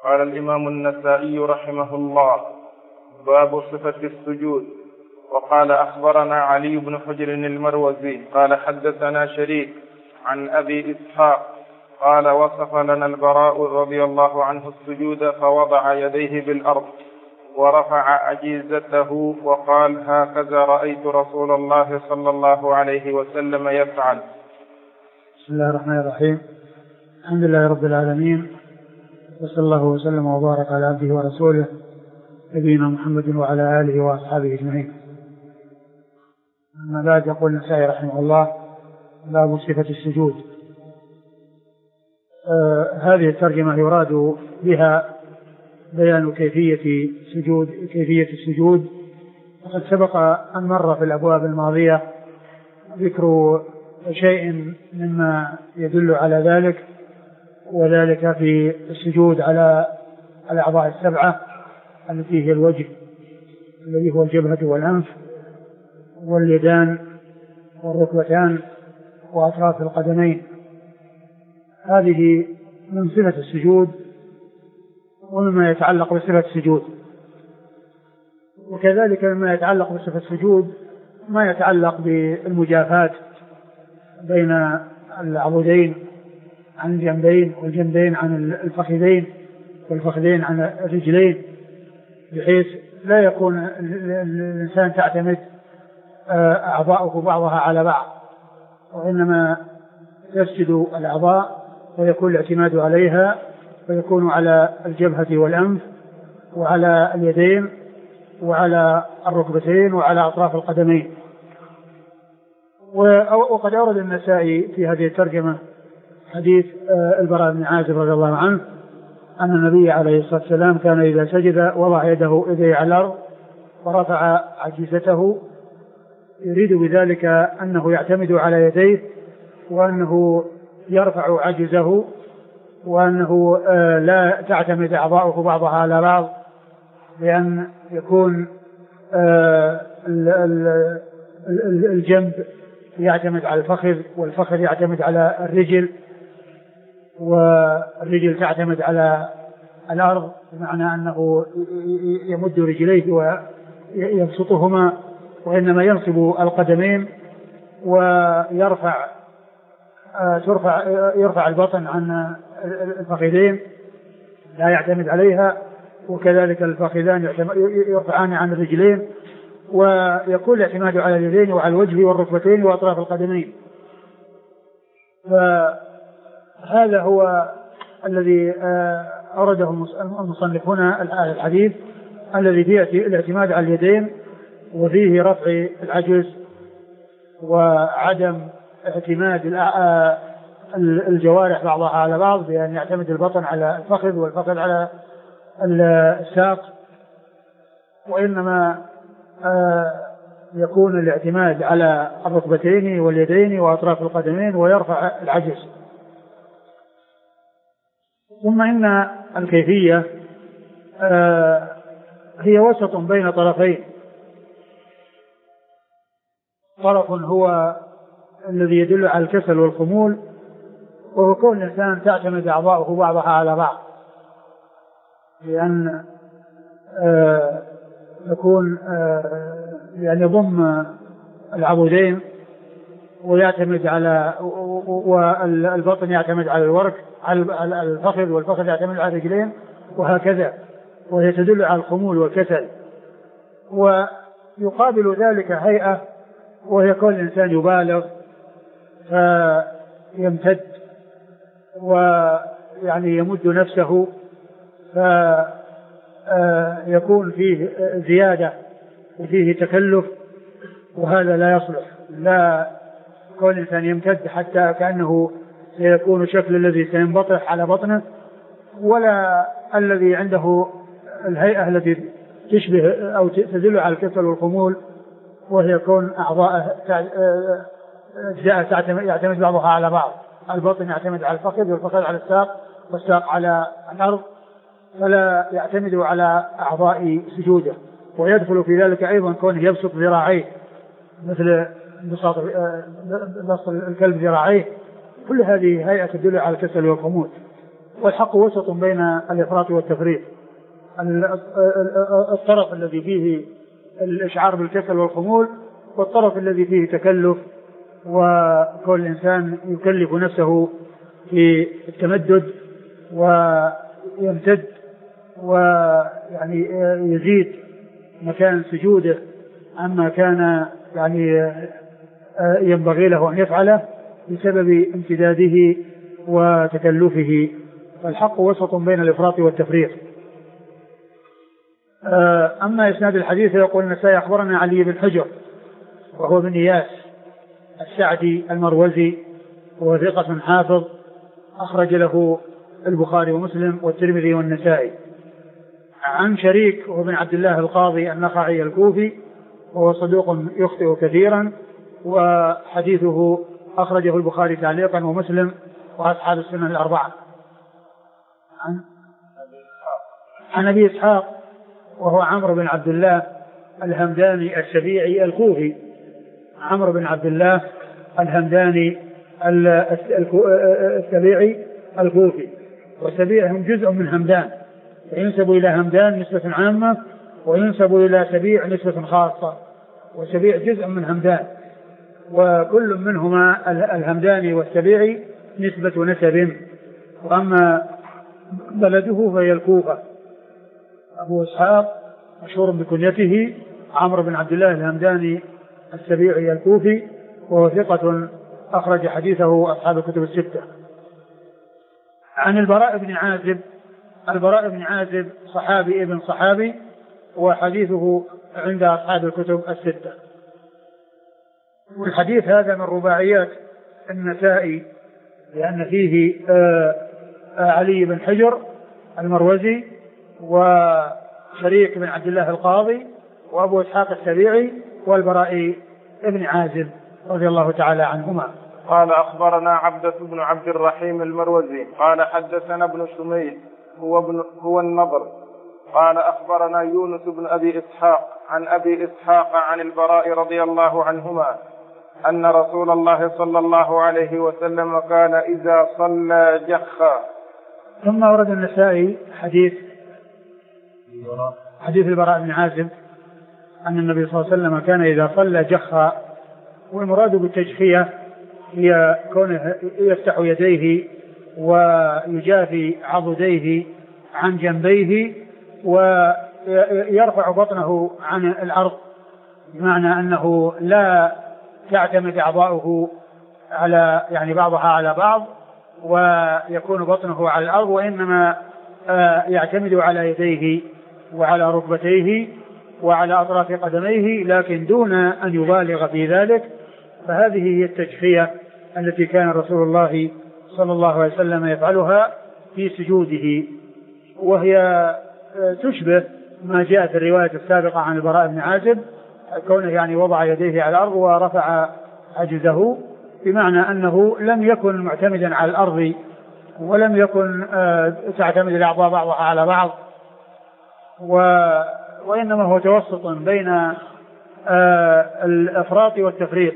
قال الإمام النسائي رحمه الله: باب صفة السجود. وقال: أخبرنا علي بن حجر المروزي قال: حدثنا شريك عن أبي إسحاق قال: وصف لنا البراء رضي الله عنه السجود فوضع يديه بالأرض ورفع أجيزته وقال: هكذا رأيت رسول الله صلى الله عليه وسلم يفعل. بسم الله الرحمن الرحيم. الحمد لله رب العالمين، وصلى الله وسلم وبارك على عبده ورسوله نبينا محمد وعلى آله وأصحابه أجمعين. أما بعد، يقول النسائي رحمه الله: باب صفة السجود. هذه الترجمة يراد بها بيان كيفية السجود. وقد سبق أن مر في الأبواب الماضية ذكر شيء مما يدل على ذلك، وذلك في السجود على الأعضاء السبعة التي هي الوجه الذي هو الجبهة والأنف واليدان والركبتان وأطراف القدمين. هذه من صفة السجود ومما يتعلق بصفة السجود. وكذلك مما يتعلق بصفة السجود ما يتعلق بالمجافاة بين العضدين عن الجنبين والجنبين عن الفخذين والفخذين عن الرجلين، بحيث لا يكون الإنسان تعتمد أعضاؤه بعضها على بعض، وإنما يسجد الأعضاء ويكون الاعتماد عليها، ويكون على الجبهة والأنف وعلى اليدين وعلى الركبتين وعلى أطراف القدمين. وقد أورد النسائي في هذه الترجمة حديث البراء بن عازب رضي الله عنه أن النبي عليه الصلاة والسلام كان إذا سجد وضع يديه على الأرض ورفع عجيزته، يريد بذلك أنه يعتمد على يديه، وأنه يرفع عجزه، وأنه لا تعتمد أعضاؤه بعضها على بعض، لأن يكون الجنب يعتمد على الفخذ، والفخذ يعتمد على الرجل، والرجل تعتمد على الأرض، بمعنى أنه يمد رجليه ويبسطهما، وإنما ينصب القدمين ويرفع البطن عن الفخذين لا يعتمد عليها، وكذلك الفخذان يرفعان عن الرجلين، ويكون الاعتماد على اليدين وعلى الوجه والركبتين وأطراف القدمين. فهذا هو الذي أورده المصنف هنا الحديث الذي فيه الاعتماد على اليدين، وفيه رفع العجز وعدم اعتماد الجوارح بعضها على بعض، بأن يعتمد البطن على الفخذ والفخذ على الساق، وإنما يكون الاعتماد على الركبتين واليدين وأطراف القدمين ويرفع العجز. ثم إن الكيفية هي وسط بين طرفين: طرف هو الذي يدل على الكسل والخمول، وهو كون الإنسان تعتمد أعضاؤه بعضها على بعض، لأن يكون يعني يضم العضدين ويعتمد على، والبطن يعتمد على الورك على الفخذ، والفخذ يعتمد على الرجلين، وهكذا، وهي تدل على الخمول والكسل. ويقابل ذلك هيئة، وهي كون الإنسان يبالغ فيمتد ويعني يمد نفسه، فيكون فيه زيادة وفيه تكلف، وهذا لا يصلح. لا كون الإنسان يمتد حتى كأنه سيكون شكل الذي سينبطح على بطنه، ولا الذي عنده الهيئة التي تشبه أو تدل على الكسل والخمول، وهي كون أعضاء يعتمد بعضها على بعض، البطن يعتمد على الفخذ والفخذ على الساق والساق على الأرض، فلا يعتمد على أعضاء سجوده. ويدخل في ذلك أيضا كونه يبسط ذراعيه مثل بسط الكلب ذراعيه، كل هذه هيئة تدل على الكسل والخمول. والحق وسط بين الإفراط والتفريط. الطرف الذي فيه الإشعار بالكسل والخمول، والطرف الذي فيه تكلف، وكل إنسان يكلف نفسه في التمدد ويمتد ويعني يزيد مكان سجوده عما كان يعني ينبغي له أن يفعله بسبب امتداده وتكلفه. فالحق وسط بين الإفراط والتفريط. أما إسناد الحديث يقول النسائي أخبرنا علي بن حجر وهو بن إياس السعدي المروزي، وهو ثقة حافظ أخرج له البخاري ومسلم والترمذي والنسائي. عن شريك وهو بن عبد الله القاضي النخعي الكوفي، وهو صدوق يخطئ كثيرا، وحديثه أخرجه البخاري تعليقا ومسلم وأصحاب السنن الأربعة. عن أبي إسحاق وهو عمرو بن عبد الله الهمداني السبيعي الكوفي، عمرو بن عبد الله الهمداني السبيعي الكوفي، والسبيع هم جزء من همدان، ينسب إلى همدان نسبة عامة، وينسب إلى سبيع نسبة خاصة، وسبيع جزء من همدان، وكل منهما الهمداني والسبيعي نسبة نسب. وأما بلده فهي الكوفة. أبو إسحاق مشهور بكنيته عمرو بن عبد الله الهمداني السبيعي الكوفي، وهو ثقة أخرج حديثه أصحاب الكتب الستة. عن البراء بن عازب، البراء بن عازب صحابي ابن صحابي، وحديثه عند أصحاب الكتب الستة. والحديث هذا من رباعيات النسائي، لأن فيه علي بن حجر المروزي، وشريك بن عبد الله القاضي، وأبو إسحاق السبيعي، والبراء ابن عازب رضي الله تعالى عنهما. قال أخبرنا عبدة بن عبد الرحيم المروزي قال حدثنا ابن شميل هو النضر قال أخبرنا يونس بن أبي إسحاق عن أبي إسحاق عن البراء رضي الله عنهما أن رسول الله صلى الله عليه وسلم كان إذا صلى جخا. ثم ورد النسائي حديث البراء بن عازب أن النبي صلى الله عليه وسلم كان إذا صلى جخا، والمراد بالتجخية هي كونه يفتح يديه ويجافي عضديه عن جنبيه ويرفع بطنه عن الأرض، بمعنى أنه لا تعتمد أعضاؤه على يعني بعضها على بعض ويكون بطنه على الأرض، وإنما يعتمد على يديه وعلى ركبتيه وعلى أطراف قدميه، لكن دون أن يبالغ في ذلك. فهذه هي التجخية التي كان رسول الله صلى الله عليه وسلم يفعلها في سجوده، وهي تشبه ما جاء في الرواية السابقة عن البراء بن عازب، كونه يعني وضع يديه على الأرض ورفع عجزه، بمعنى أنه لم يكن معتمدا على الأرض ولم يكن تعتمد الأعضاء بعضها على بعض، وإنما هو توسط بين الإفراط والتفريط.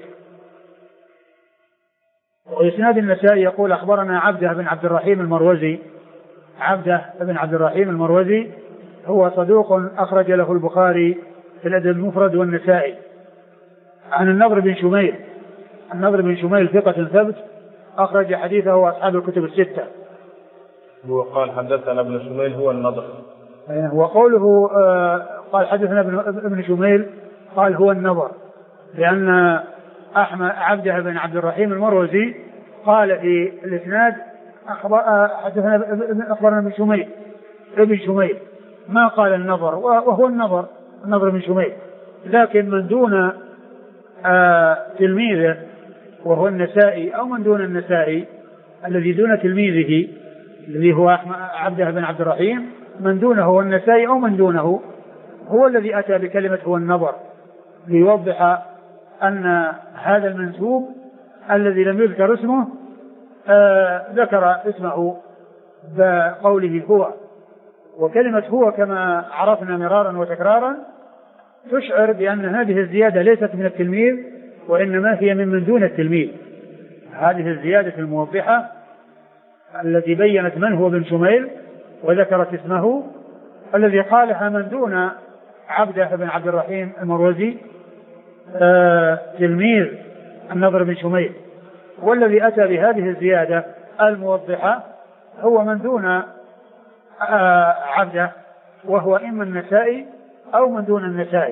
وإسناد النسائي يقول أخبرنا عبده بن عبد الرحيم المروزي، عبده بن عبد الرحيم المروزي هو صدوق أخرج له البخاري في الأدب المفرد والنسائي. عن النضر بن شميل، النضر بن شميل ثقة ثبت أخرج حديثه أصحاب الكتب الستة. هو قال حدثنا ابن شميل هو النضر، وقوله قال حدثنا ابن شميل قال هو النضر، لأن عبده بن عبد الرحيم المروزي قال في الإسناد حدثنا أخبرنا ابن شميل، ما قال النضر، وهو النضر بن شميل، لكن من دون تلميذه وهو النسائي، أو من دون النسائي الذي دون تلميذه الذي هو عبده بن عبد الرحيم، من دونه هو النسائي أو من دونه هو الذي أتى بكلمة هو النضر، ليوضح أن هذا المنسوب الذي لم يذكر اسمه ذكر اسمه بقوله هو. وكلمة هو كما عرفنا مرارا وتكرارا تشعر بأن هذه الزيادة ليست من التلميذ، وإنما هي من دون التلميذ. هذه الزيادة الموضحة التي بينت من هو بن شميل وذكرت اسمه، الذي قالها من دون عبده بن عبد الرحيم المروزي تلميذ النضر بن شميل، والذي أتى بهذه الزيادة الموضحة هو من دون عبده، وهو إما النسائي أو من دون النسائي.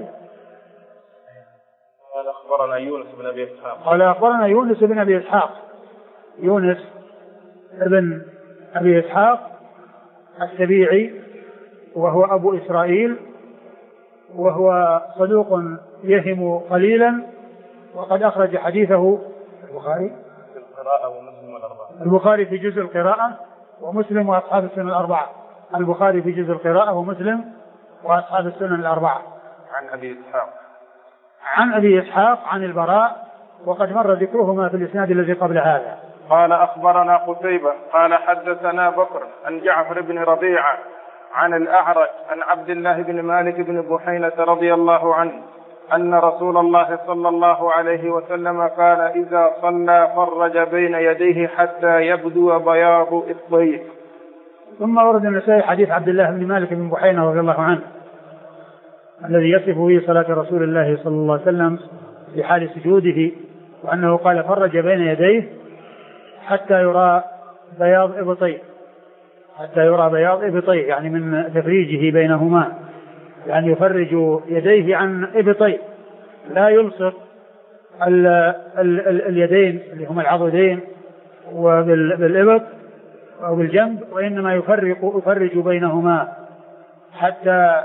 قال أخبرنا يونس بن أبي إسحاق. قال أخبرنا يونس بن أبي إسحاق، يونس بن أبي إسحاق السبيعي، وهو أبو إسرائيل، وهو صدوق يهم قليلا، وقد أخرج حديثه البخاري في القراءة ومسلم والأربعة. البخاري في جزء القراءة ومسلم وأصحاب السنن الأربعة. البخاري في جزء القراءة ومسلم وأصحاب السنن الأربعة. عن أبي إسحاق. عن أبي إسحاق عن البراء، وقد مر ذكرهما في الإسناد الذي قبل هذا. قال أخبرنا قتيبة قال حدثنا بكر عن جعفر بن ربيعة عن الأعرج عن عبد الله بن مالك بن بحينة رضي الله عنه أن رسول الله صلى الله عليه وسلم قال إذا صلى فرج بين يديه حتى يبدو بياض إبطيه. ثم ورد النسائي حديث عبد الله بن مالك بن بحينة رضي الله عنه الذي يصف به صلاة رسول الله صلى الله عليه وسلم في حال سجوده، وأنه قال فرج بين يديه حتى يرى بياض إبطيه، حتى يرى بياض إبطيه، يعني من تفريجه بينهما، يعني يفرج يديه عن إبطيه، لا يلصق اليدين اللي هما العضدين وبالإبط أو بالجنب، وإنما يفرج بينهما حتى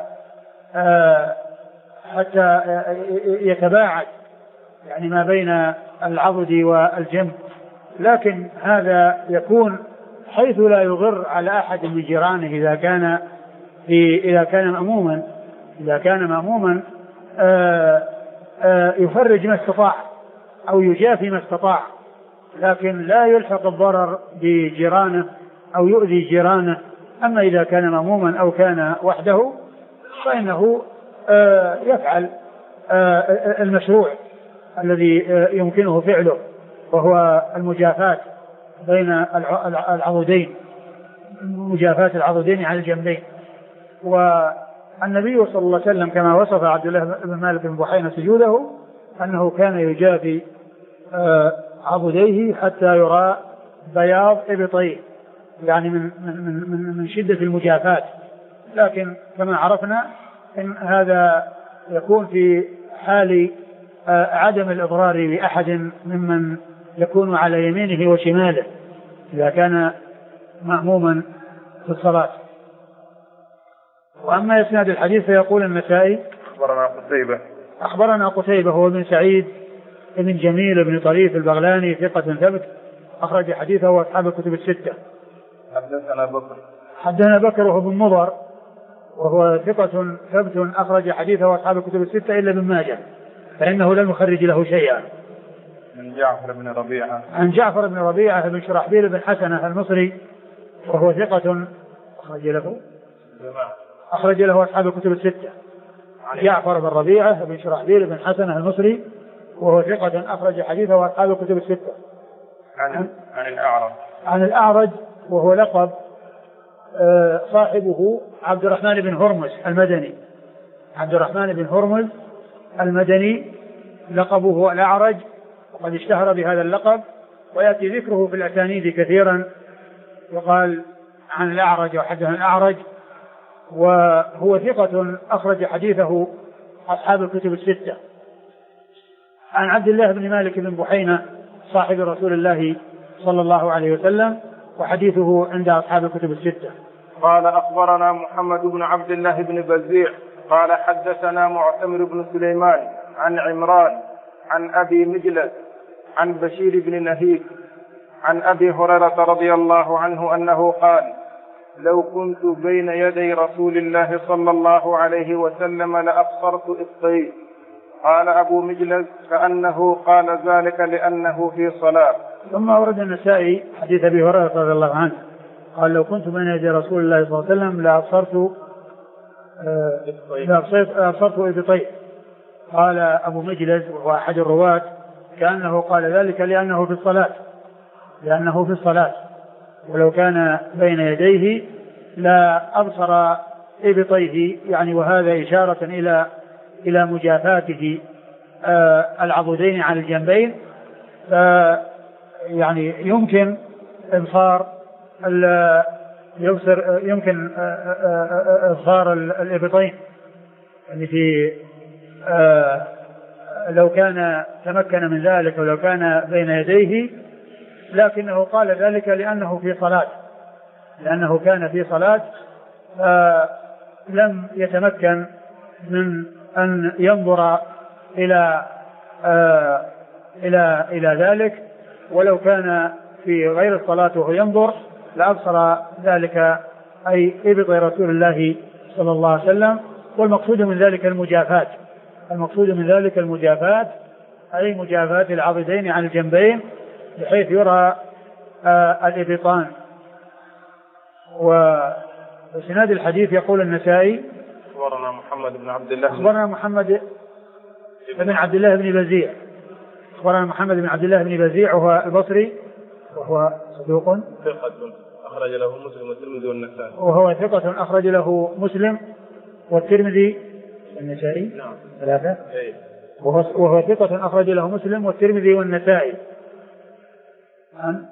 يتباعد يعني ما بين العضد والجنب، لكن هذا يكون حيث لا يضر على أحد من جيرانه إذا كان مأموما يفرج ما استطاع أو يجافي ما استطاع، لكن لا يلحق الضرر بجيرانه أو يؤذي جيرانه. أما إذا كان مأموما أو كان وحده فإنه يفعل المشروع الذي يمكنه فعله، وهو المجافاة بين العضدين، مجافاة العضدين على الجنبين. والنبي صلى الله عليه وسلم كما وصف عبد الله بن مالك بن بحينة سجوده أنه كان يجافي عضديه حتى يرى بياض إبطيه، يعني من شدة المجافاة. لكن كما عرفنا إن هذا يكون في حال عدم الإضرار بأحد ممن يكون على يمينه وشماله إذا كان مأموما في الصلاة. وأما إسناد الحديث فيقول النسائي أخبرنا قتيبة هو بن سعيد بن جميل بن طريف البغلاني ثقة ثبت أخرج حديثه وأصحاب الكتب الستة. حدثنا بكر وهو بن مضر وهو ثقة ثبت أخرج حديثه وأصحاب الكتب الستة إلا ابن ماجه فإنه لم يخرج له شيئا. عن جعفر بن ربيعة بن شرحبيل بن حسنة المصري وهو ثقة أخرج له أصحاب الكتب الستة. جعفر بن ربيعة بن شرحبيل بن حسنة المصري وهو ثقة أخرج حديثه وأصحاب الكتب الستة. عن الأعرج وهو لقب صاحبه عبد الرحمن بن هرمز المدني. عبد الرحمن بن هرمز المدني لقبه الأعرج، وقد اشتهر بهذا اللقب ويأتي ذكره في الأسانيد كثيرا، يقال عن الأعرج وحدث عن الأعرج، وهو ثقة أخرج حديثه أصحاب الكتب الستة. عن عبد الله بن مالك بن بحينة صاحب رسول الله صلى الله عليه وسلم وحديثه عند أصحاب الكتب الستة. قال أخبرنا محمد بن عبد الله بن بزيع قال حدثنا معتمر بن سليمان عن عمران عن أبي مجلس عن بشير بن نهيك عن أبي هريرة رضي الله عنه أنه قال لو كنت بين يدي رسول الله صلى الله عليه وسلم لأبصرت إبطيه. قال أبو مجلس كأنه قال ذلك لأنه في صلاة. ثم ورد النسائي حديث أبي هريرة رضي الله عنه قال لو كنت بين يدي رسول الله صلى الله عليه وسلم لأبصرت إبطيه. قال أبو مجلس وهو أحد الرواة كأنه قال ذلك لأنه في الصلاة ولو كان بين يديه لا أبصر إبطيه، يعني وهذا إشارة إلى مجافاته العضدين عن الجنبين. يعني يمكن إبصار الإبطين، يعني في لو كان تمكن من ذلك ولو كان بين يديه، لكنه قال ذلك لأنه كان في صلاة لم يتمكن من أن ينظر إلى ذلك، ولو كان في غير الصلاة وهو ينظر لأبصر ذلك، أي إبط رسول الله صلى الله عليه وسلم. والمقصود من ذلك المجافات، أي مجافات العضدين عن الجنبين بحيث يرى الإبطان. وسناد الحديث يقول النسائي أخبرنا محمد بن عبد الله بن بزيع وهو البصري، وهو صدوق ثقة أخرج له مسلم والترمذي والنسائي. وهو ثقة أخرج له مسلم والترمذي والنسائي. نعم. ثلاثة. وهو ثقة أخرج له مسلم والترمذي والنسائي. عن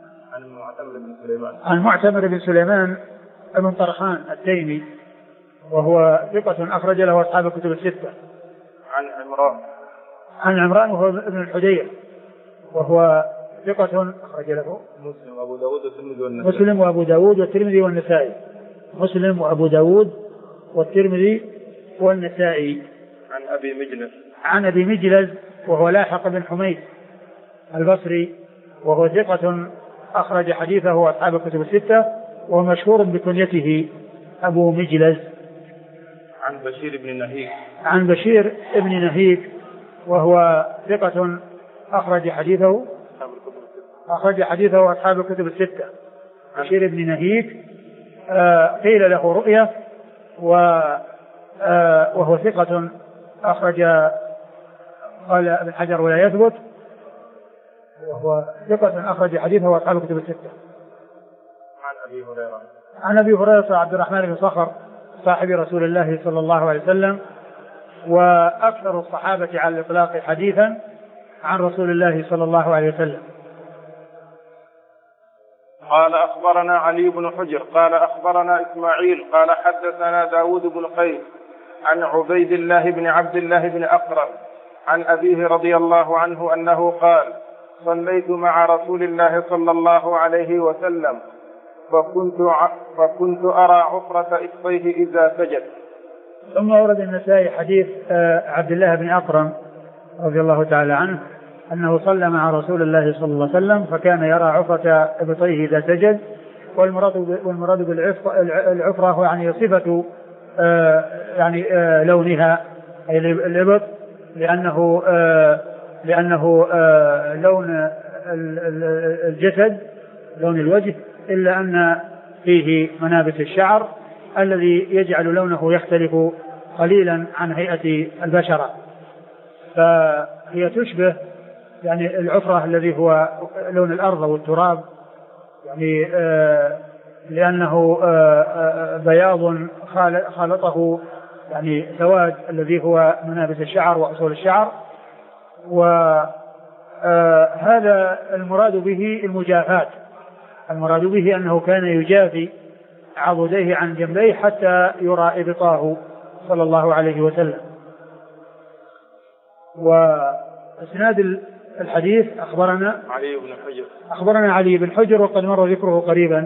معتمر بن سليمان بن طرخان التيمي، وهو ثقة أخرج له أصحاب الكتب الستة. عن عمران وهو ابن الحدير، وهو ثقة أخرج له مسلم وأبو داود والترمذي والنسائي. عن أبي مجلز وهو لاحق بن حميد البصري، وهو ثقة أخرج حديثه أصحاب الكتب الستة، وهو مشهور بكنيته أبو مجلز. عن بشير بن نهيك وهو ثقة أخرج حديثه أصحاب الكتب الستة. بشير بن نهيك قيل له رؤية، وهو ثقة أخرج، قال ابن حجر ولا يثبت، وهو ثقة أخرج حديثه أصحاب الكتب الستة. عن أبي هريرة عبد الرحمن بن صخر صاحب رسول الله صلى الله عليه وسلم، وأكثر الصحابة على الإطلاق حديثا عن رسول الله صلى الله عليه وسلم. قال أخبرنا علي بن حجر قال أخبرنا إسماعيل قال حدثنا داود بن قيس عن عبيد الله بن عبد الله بن أقرم عن أبيه رضي الله عنه أنه قال: صليت مع رسول الله صلى الله عليه وسلم فكنت أرى عفرة إصبيه إذا سجد. ثم ورد النسائي حديث عبد الله بن أقرم رضي الله تعالى عنه أنه صلى مع رسول الله صلى الله عليه وسلم فكان يرى عفرة إبطيه إذا سجد. والمراد بالعفرة يعني صفة لونها، أي الإبط، لأنه لون الجسد، لون الوجه، إلا أن فيه منابت الشعر الذي يجعل لونه يختلف قليلا عن هيئة البشرة، فهي تشبه يعني العفرة الذي هو لون الأرض والتراب، يعني لأنه بياض خالطه يعني سواد الذي هو منابت الشعر وأصول الشعر. وهذا المراد به المجافات، المراد به أنه كان يجافي عضديه عن جنبيه حتى يرى إبطاه صلى الله عليه وسلم. وإسناد الحديث أخبرنا علي بن حجر وقد مر ذكره قريبا.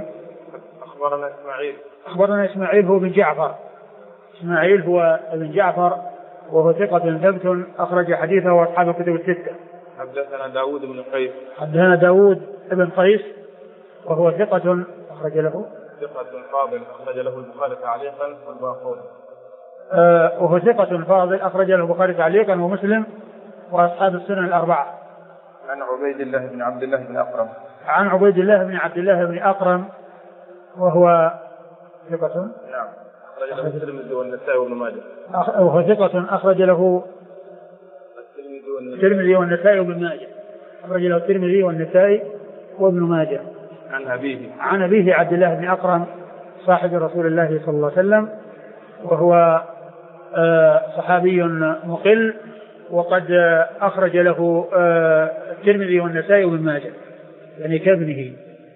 أخبرنا إسماعيل هو بن جعفر، إسماعيل هو ابن جعفر وهو ثقة ثبت أخرج حديثه وأصحاب الكتب الستة. حدثنا داود بن قيس وهو ثقة أخرج له فاضل أخرج له البخاري تعليقا والباقون. وهو ثقة فاضل أخرج له البخاري تعليقا ومسلم وأصحاب السنن الأربعة. عن عبيد الله بن عبد الله بن أقرم وهو ثقة أخرج له الترمذي والنسائي وابن ماجه. وهو ثقة أخرج له الترمذي والنسائي وابن ماجه. أخرج له الترمذي والنسائي وابن ماجه. عن أبيه عبد الله بن أقرم صاحب رسول الله صلى الله عليه وسلم، وهو صحابي مقل، وقد أخرج له الترمذي والنسائي وابن ماجه، يعني كابنه.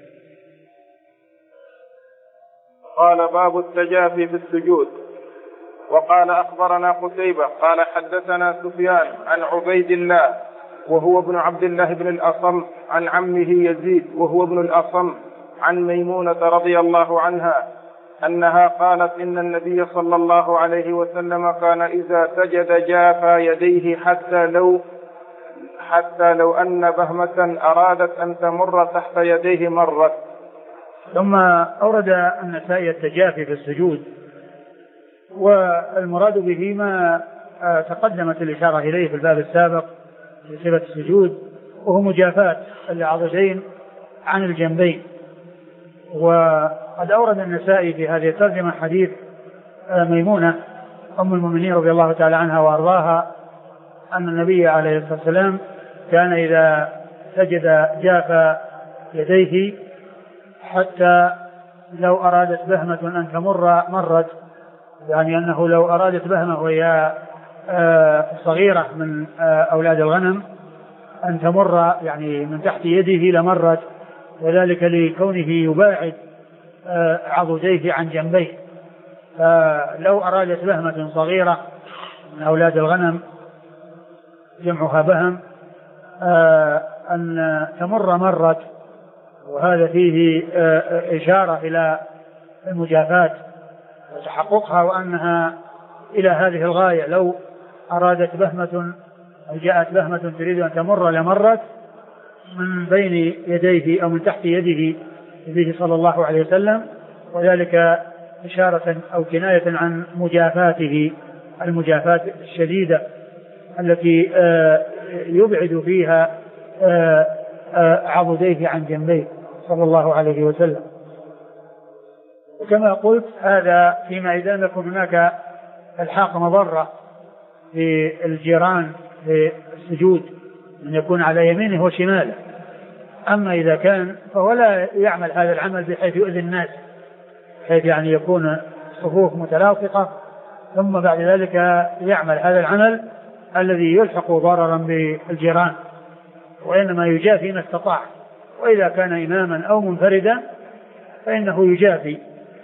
قال باب التجافي في السجود. وقال أخبرنا قتيبة قال حدثنا سفيان عن عبيد الله وهو ابن عبد الله بن الأصم عن عمه يزيد وهو ابن الأصم عن ميمونة رضي الله عنها أنها قالت إن النبي صلى الله عليه وسلم كان إذا سجد جافى يديه حتى لو أن بهمة أرادت أن تمر تحت يديه مرت. ثم أورد النسائي التجافي في السجود، والمراد به ما تقدمت الإشارة إليه في الباب السابق في صفة السجود، وهو مجافاة العضدين عن الجنبين. وقد أورد النسائي في هذه الترجمة حديث ميمونة أم المؤمنين رضي الله تعالى عنها وأرضاها أن النبي عليه الصلاة والسلام كان إذا سجد جاف يديه حتى لو أرادت بهمة أن تمر مرت، يعني أنه لو أرادت بهمة وهي صغيرة من أولاد الغنم أن تمر يعني من تحت يده لمرت، وذلك لكونه يباعد عضديه عن جنبيه. فلو أرادت بهمة صغيرة من أولاد الغنم جمعها بهم أن تمر مرت، وهذا فيه إشارة إلى المجافاة وتحققها وأنها إلى هذه الغاية. لو أرادت بهمة أو جاءت بهمة تريد أن تمر لمرت من بين يديه أو من تحت يده صلى الله عليه وسلم، وذلك إشارة أو كناية عن مجافاته المجافاة الشديدة التي يبعد فيها عضديه عن جنبيه صلى الله عليه وسلم. وكما قلت هذا فيما إذا لم يكن هناك الحاق مضرة في الجيران في السجود أن يكون على يمينه وشماله. أما إذا كان فهو لا يعمل هذا العمل بحيث يؤذي الناس، بحيث يعني يكون صفوف متلاصقة ثم بعد ذلك يعمل هذا العمل الذي يلحق ضررا بالجيران، وإنما يجافي ما استطاع. وإذا كان إماما أو منفردا فإنه يجافي.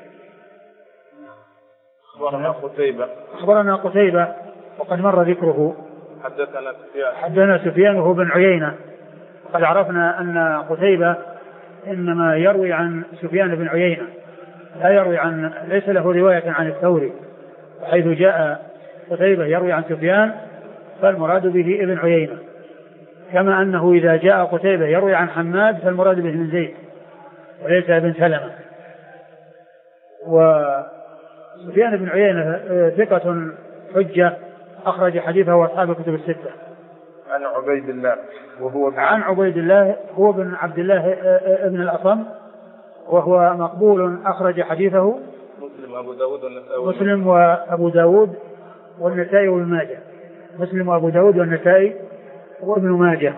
أخبرنا قتيبة وقد مر ذكره. حدثنا سفيان وهو بن عيينة. قد عرفنا أن قتيبة إنما يروي عن سفيان بن عيينة، لا يروي عن، ليس له رواية عن الثوري، حيث جاء قتيبة يروي عن سفيان فالمراد به ابن عيينة، كما أنه إذا جاء قتيبة يروي عن حماد فالمراد به ابن زيد وليس ابن سلمة. وسفيان بن عيينة ثقة حجة أخرج حديثه أصحاب الكتب الستة. عن عبيد الله عن عبيد الله هو بن عبد الله ابن الأصم، وهو مقبول أخرج حديثه مسلم وأبو داود والنسائي وابن ماجه. مسلم وأبو داود والنسائي وابن ماجه.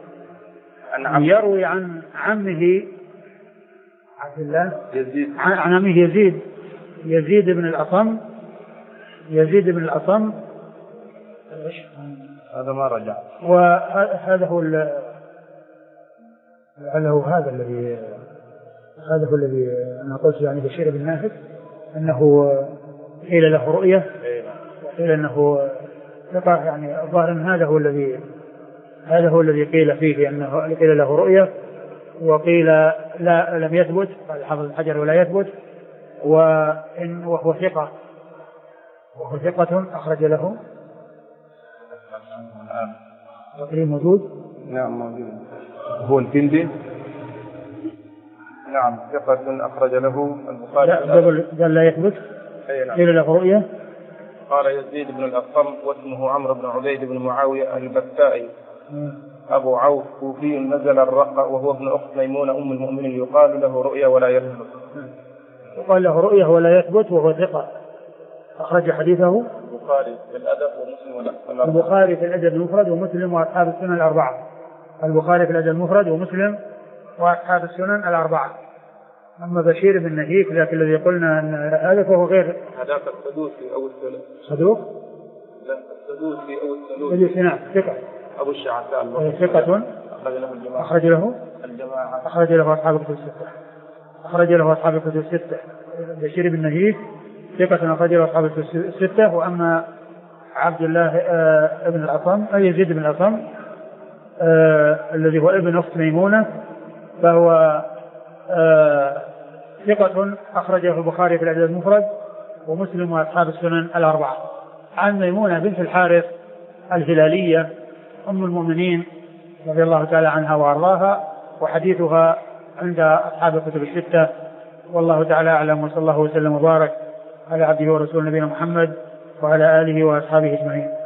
يروي عن عمه عبد الله عن عمه يزيد بن الأصم. يزيد بن الأصم هذا ما رجع، وهذا هو هذا هو الذي أنا قلت يعني بشير بن نافذ أنه قيل له رؤية وقيل أنه ثقة، يعني الظاهر أن هذا هو الذي قيل فيه أنه قيل له رؤية، وقيل لا لم يثبت، قال حافظ الحجر ولا يثبت، وهو ثقة أخرج له تقريب موجود. نعم موجود. هو الكندي. نعم ثقة أخرج له البخاري. لا لا يثبت. نعم. قيل له رؤية. قال يزيد بن الأصم واسمه عمرو بن عبيد بن معاوية البكائي أبو عوف كوفي نزل الرقة وهو ابن أخت ميمونة أم المؤمنين يقال له رؤية ولا يثبت. يقال له رؤية ولا يثبت وهو ثقة أخرج حديثه البخاري في الأدب ومسلم. البخاري في الأدب المفرد ومسلم وأصحاب السنن الأربعة. البخاري في الأدب المفرد ومسلم وأصحاب السنن الأربعة. أما بشير بن نهيك ذاك الذي قلنا أن هذا فهو غير هذاك السدوسي أو الثلث. صدوق؟ لا السدوسي أو الثلث. نعم ثقة. أبو الشعثاء ثقة. أخرج له الجماعة. أخرج له أصحاب الكتب الستة. أخرج له أصحاب الكتب الستة. بشير بن نهيك ثقة أخرج له أصحاب الكتب الستة. وأما عبد الله ابن الأصم أي يزيد بن الأصم الذي هو ابن أخت ميمونة فهو ثقة أخرجه البخاري في الأدب المفرد ومسلم وأصحاب السنن الأربعة. عن ميمونة بنت الحارث الهلالية أم المؤمنين رضي الله تعالى عنها وأرضاها وحديثها عند أصحاب الكتب الستة. والله تعالى أعلم وصلى الله وسلم وبارك على عبده ورسوله نبينا محمد وعلى آله وأصحابه أجمعين.